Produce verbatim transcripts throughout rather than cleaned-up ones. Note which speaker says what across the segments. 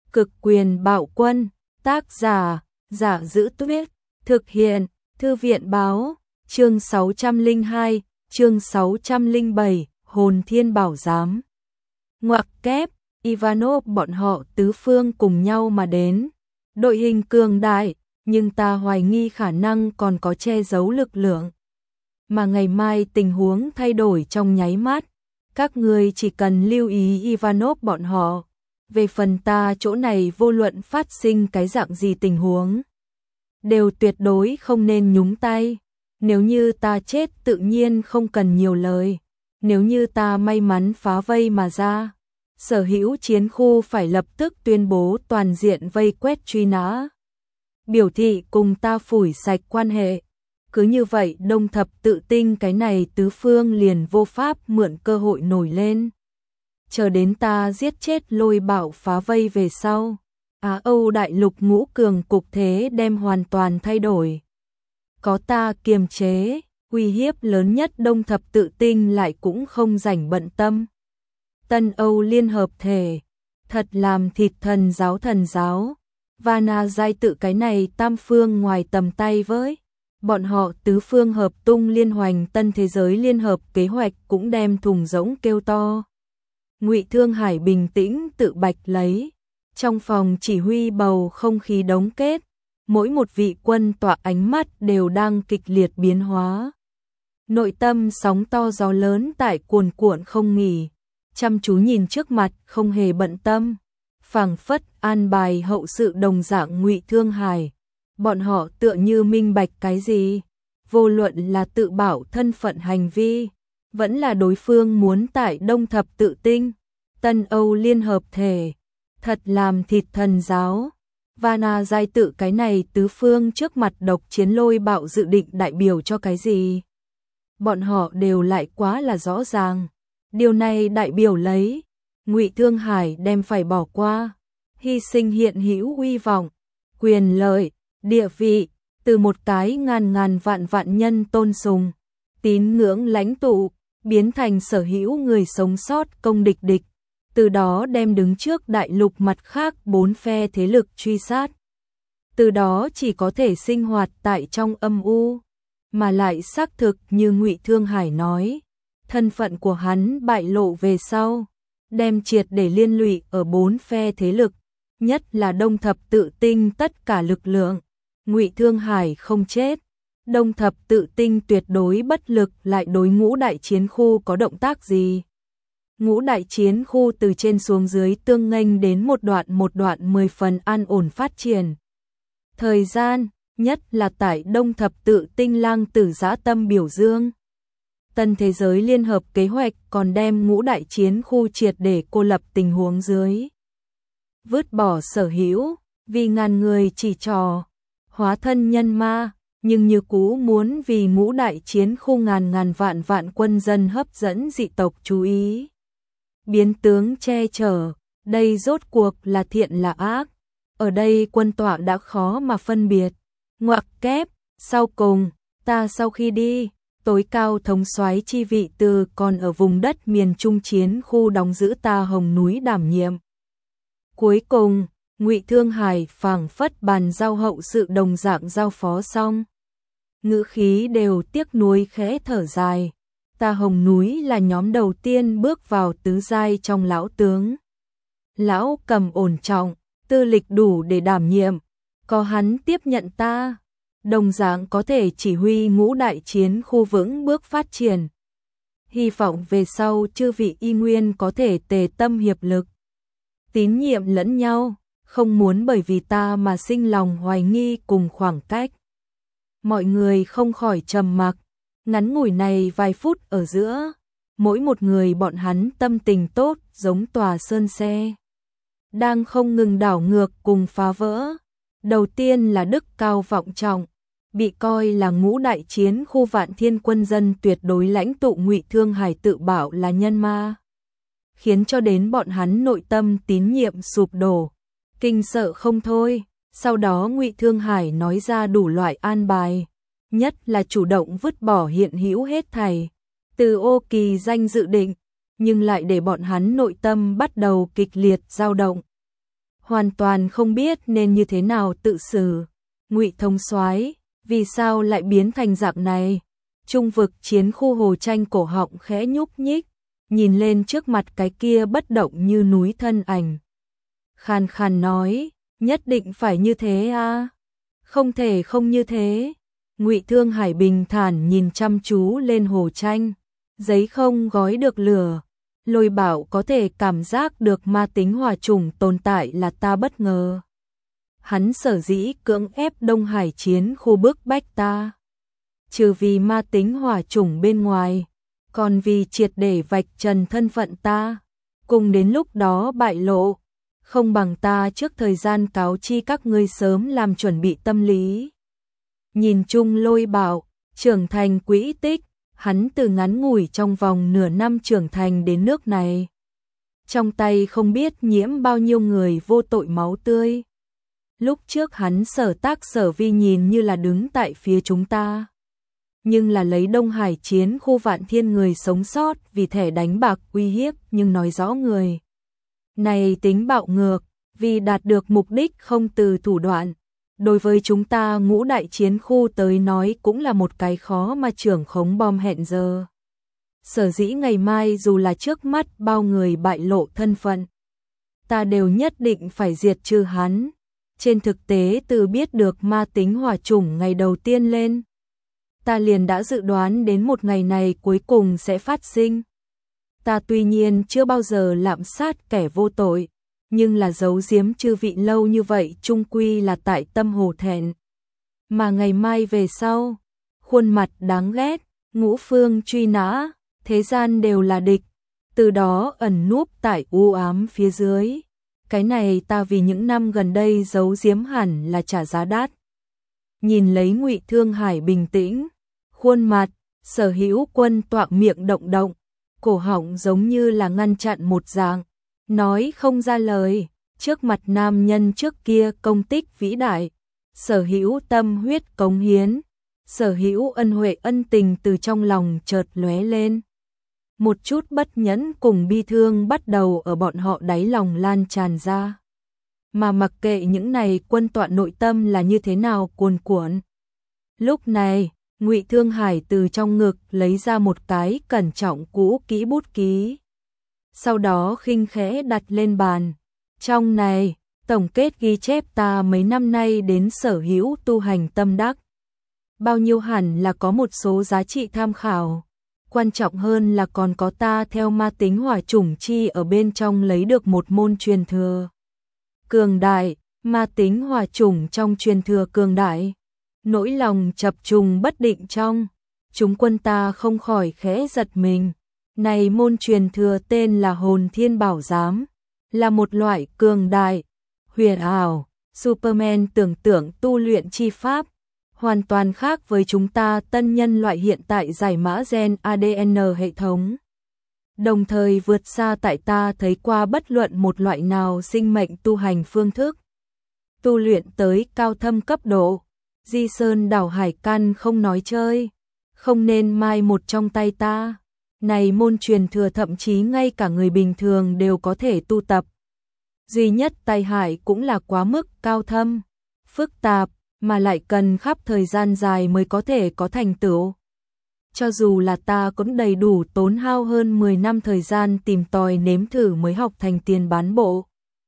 Speaker 1: Cực quyền bạo quân, tác giả, Giả Giữ Tuyết, thực hiện, Thư viện báo, chương sáu trăm lẻ hai, chương sáu trăm lẻ bảy, Hồn Thiên Bảo Giám. Ngoặc kép, Ivanov bọn họ tứ phương cùng nhau mà đến. Đội hình cường đại, nhưng ta hoài nghi khả năng còn có che giấu lực lượng. Mà ngày mai tình huống thay đổi trong nháy mắt. Các người chỉ cần lưu ý Ivanov bọn họ. Về phần ta chỗ này vô luận phát sinh cái dạng gì tình huống, đều tuyệt đối không nên nhúng tay. Nếu như ta chết tự nhiên không cần nhiều lời. Nếu như ta may mắn phá vây mà ra, sở hữu chiến khu phải lập tức tuyên bố toàn diện vây quét truy nã. Biểu thị cùng ta phủi sạch quan hệ. Cứ như vậy Đông Thập Tự Tinh cái này tứ phương liền vô pháp mượn cơ hội nổi lên. Chờ đến ta giết chết Lôi Bạo phá vây về sau, Á Âu đại lục ngũ cường cục thế đem hoàn toàn thay đổi. Có ta kiềm chế, uy hiếp lớn nhất Đông Thập Tự Tinh lại cũng không rảnh bận tâm. Tân Âu liên hợp thể, thật làm thịt thần giáo thần giáo. Vana giai tự cái này tam phương ngoài tầm tay với. Bọn họ tứ phương hợp tung liên hoành tân thế giới liên hợp kế hoạch cũng đem thùng rỗng kêu to. Ngụy Thương Hải bình tĩnh tự bạch lấy. Trong phòng chỉ huy bầu không khí đóng kết. Mỗi một vị quân tọa ánh mắt đều đang kịch liệt biến hóa. Nội tâm sóng to gió lớn tại cuồn cuộn không nghỉ. Chăm chú nhìn trước mặt không hề bận tâm. Phảng phất an bài hậu sự đồng dạng Ngụy Thương Hải. Bọn họ tựa như minh bạch cái gì. Vô luận là tự bảo thân phận hành vi, vẫn là đối phương muốn tại Đông Thập Tự Tinh, Tân Âu liên hợp thể, thật làm thịt thần giáo. Vana giai tự cái này tứ phương trước mặt độc chiến Lôi Bạo dự định đại biểu cho cái gì. Bọn họ đều lại quá là rõ ràng. Điều này đại biểu lấy Ngụy Thương Hải đem phải bỏ qua, hy sinh hiện hữu uy vọng, quyền lợi, địa vị, từ một cái ngàn ngàn vạn vạn nhân tôn sùng, tín ngưỡng lãnh tụ, biến thành sở hữu người sống sót công địch địch, từ đó đem đứng trước đại lục mặt khác bốn phe thế lực truy sát. Từ đó chỉ có thể sinh hoạt tại trong âm u, mà lại xác thực như Ngụy Thương Hải nói, thân phận của hắn bại lộ về sau, đem triệt để liên lụy ở bốn phe thế lực, nhất là Đông Thập Tự Tinh tất cả lực lượng. Ngụy Thương Hải không chết, Đông Thập Tự Tinh tuyệt đối bất lực lại đối ngũ đại chiến khu có động tác gì. Ngũ đại chiến khu từ trên xuống dưới tương nghênh đến một đoạn một đoạn mười phần an ổn phát triển. Thời gian, nhất là tại Đông Thập Tự Tinh lang tử dã tâm biểu dương. Tân thế giới liên hợp kế hoạch còn đem ngũ đại chiến khu triệt để cô lập tình huống dưới. Vứt bỏ sở hữu, vì ngàn người chỉ trò, hóa thân nhân ma, nhưng như cũ muốn vì ngũ đại chiến khu ngàn ngàn vạn vạn quân dân hấp dẫn dị tộc chú ý. Biến tướng che chở, đây rốt cuộc là thiện là ác. Ở đây quân tọa đã khó mà phân biệt. Ngoặc kép, sau cùng, ta sau khi đi, tối cao thống soái chi vị từ còn ở vùng đất miền Trung chiến khu đóng giữ ta Hồng Núi đảm nhiệm. Cuối cùng, Ngụy Thương Hải phảng phất bàn giao hậu sự đồng dạng giao phó xong. Ngữ khí đều tiếc nuối khẽ thở dài. Ta Hồng Núi là nhóm đầu tiên bước vào tứ giai trong lão tướng. Lão Cầm ổn trọng, tư lịch đủ để đảm nhiệm. Có hắn tiếp nhận ta, đồng dạng có thể chỉ huy ngũ đại chiến khu vững bước phát triển. Hy vọng về sau chư vị y nguyên có thể tề tâm hiệp lực, tín nhiệm lẫn nhau, không muốn bởi vì ta mà sinh lòng hoài nghi cùng khoảng cách. Mọi người không khỏi trầm mặc, ngắn ngủi này vài phút ở giữa, mỗi một người bọn hắn tâm tình tốt giống tòa sơn xe, đang không ngừng đảo ngược cùng phá vỡ. Đầu tiên là đức cao vọng trọng, bị coi là ngũ đại chiến khu vạn thiên quân dân tuyệt đối lãnh tụ Ngụy Thương Hải tự bảo là nhân ma, khiến cho đến bọn hắn nội tâm tín nhiệm sụp đổ, kinh sợ không thôi. Sau đó Ngụy Thương Hải nói ra đủ loại an bài, nhất là chủ động vứt bỏ hiện hữu hết thảy, từ ô kỳ danh dự định, nhưng lại để bọn hắn nội tâm bắt đầu kịch liệt dao động. hoàn toàn không biết nên như thế nào tự xử. Ngụy Thống soái, vì sao lại biến thành dạng này? Trung vực chiến khu Hồ Tranh cổ họng khẽ nhúc nhích, nhìn lên trước mặt cái kia bất động như núi thân ảnh. Khàn khàn nói, nhất định phải như thế à? Không thể không như thế. Ngụy Thương Hải bình thản nhìn chăm chú lên Hồ Tranh, giấy không gói được lửa. Lôi Bảo có thể cảm giác được ma tính hỏa chủng tồn tại là ta bất ngờ. Hắn sở dĩ cưỡng ép Đông Hải chiến khu bức bách ta, trừ vì ma tính hỏa chủng bên ngoài, còn vì triệt để vạch trần thân phận ta, cùng đến lúc đó bại lộ, không bằng ta trước thời gian cáo chi các ngươi sớm làm chuẩn bị tâm lý. Nhìn chung Lôi Bảo, trưởng thành quỹ tích, hắn từ ngắn ngủi trong vòng nửa năm trưởng thành đến nước này. Trong tay không biết nhiễm bao nhiêu người vô tội máu tươi. Lúc trước hắn Sở Tác Sở Vi nhìn như là đứng tại phía chúng ta, nhưng là lấy Đông Hải chiến khu Vạn Thiên người sống sót vì thẻ đánh bạc uy hiếp, nhưng nói rõ người này tính bạo ngược, vì đạt được mục đích không từ thủ đoạn. Đối với chúng ta ngũ đại chiến khu tới nói cũng là một cái khó mà trưởng khống bom hẹn giờ. Sở dĩ ngày mai dù là trước mắt bao người bại lộ thân phận, ta đều nhất định phải diệt trừ hắn. Trên thực tế từ biết được ma tính hỏa chủng ngày đầu tiên lên, ta liền đã dự đoán đến một ngày này cuối cùng sẽ phát sinh. Ta tuy nhiên chưa bao giờ lạm sát kẻ vô tội, nhưng là giấu giếm chư vị lâu như vậy chung quy là tại tâm hổ thẹn. Mà ngày mai về sau, khuôn mặt đáng ghét, ngũ phương truy nã, thế gian đều là địch, từ đó ẩn núp tại u ám phía dưới. Cái này ta vì những năm gần đây giấu giếm hẳn là trả giá đắt. Nhìn lấy Ngụy Thương Hải bình tĩnh, khuôn mặt, Sở Hữu Quân toạc miệng động động, cổ họng giống như là ngăn chặn một dạng, nói không ra lời. Trước mặt nam nhân trước kia công tích vĩ đại, sở hữu tâm huyết cống hiến, sở hữu ân huệ ân tình từ trong lòng chợt lóe lên. Một chút bất nhẫn cùng bi thương bắt đầu ở bọn họ đáy lòng lan tràn ra. Mà mặc kệ những này quân tọa nội tâm là như thế nào cuồn cuộn. Lúc này, Ngụy Thương Hải từ trong ngực lấy ra một cái cẩn trọng cũ kỹ bút ký. Sau đó khinh khẽ đặt lên bàn. Trong này, tổng kết ghi chép ta mấy năm nay đến sở hữu tu hành tâm đắc. Bao nhiêu hẳn là có một số giá trị tham khảo. Quan trọng hơn là còn có ta theo ma tính hỏa chủng chi ở bên trong lấy được một môn truyền thừa. Cường đại, ma tính hỏa chủng trong truyền thừa cường đại. Nỗi lòng chập trùng bất định trong. Chúng quân ta không khỏi khẽ giật mình. Này môn truyền thừa tên là Hồn Thiên Bảo Giám. Là một loại cường đại, huyền ảo, Superman tưởng tượng tu luyện chi pháp. Hoàn toàn khác với chúng ta tân nhân loại hiện tại giải mã gen a đê en hệ thống. Đồng thời vượt xa tại ta thấy qua bất luận một loại nào sinh mệnh tu hành phương thức. Tu luyện tới cao thâm cấp độ, Di Sơn đảo hải căn không nói chơi, không nên mai một trong tay ta. Này môn truyền thừa thậm chí ngay cả người bình thường đều có thể tu tập. Duy nhất tai hại cũng là quá mức cao thâm, phức tạp, mà lại cần khắp thời gian dài mới có thể có thành tựu. Cho dù là ta cũng đầy đủ tốn hao hơn mười năm thời gian tìm tòi nếm thử mới học thành tiền bán bộ.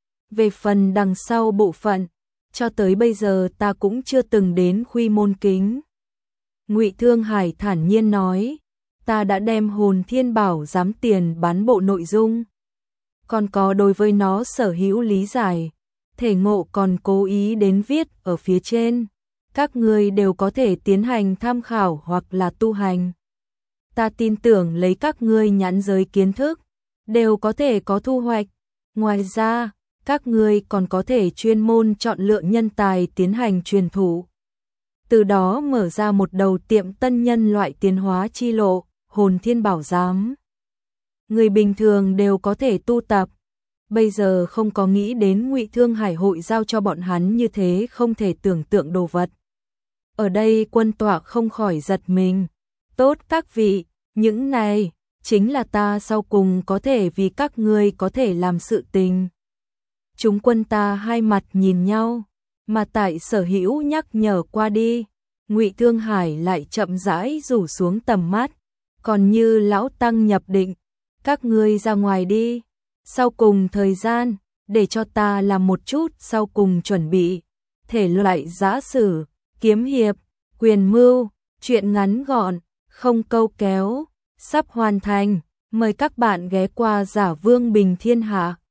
Speaker 1: Về phần đằng sau bộ phận, cho tới bây giờ ta cũng chưa từng đến Khuy Môn Kính. Ngụy Thương Hải thản nhiên nói, ta đã đem Hồn Thiên Bảo Giám tiền bán bộ nội dung. Còn có đối với nó sở hữu lý giải, thể ngộ còn cố ý đến viết ở phía trên. Các người đều có thể tiến hành tham khảo hoặc là tu hành. Ta tin tưởng lấy các ngươi nhãn giới kiến thức, đều có thể có thu hoạch. Ngoài ra, các ngươi còn có thể chuyên môn chọn lựa nhân tài tiến hành truyền thụ. Từ đó mở ra một đầu tiệm tân nhân loại tiến hóa chi lộ, Hồn Thiên Bảo Giám. Người bình thường đều có thể tu tập. Bây giờ không có nghĩ đến Ngụy Thương Hải hội giao cho bọn hắn như thế không thể tưởng tượng đồ vật. Ở đây quân tọa không khỏi giật mình. Tốt các vị, những này chính là ta sau cùng có thể vì các ngươi có thể làm sự tình. Chúng quân ta hai mặt nhìn nhau, mà tại Sở Hữu nhắc nhở qua đi, Ngụy Thương Hải lại chậm rãi rủ xuống tầm mắt, còn như lão tăng nhập định, các ngươi ra ngoài đi, sau cùng thời gian, để cho ta làm một chút sau cùng chuẩn bị, thể loại giã sử, kiếm hiệp, quyền mưu, truyện ngắn gọn, không câu kéo, sắp hoàn thành, mời các bạn ghé qua Giả Vương Bình Thiên Hạ.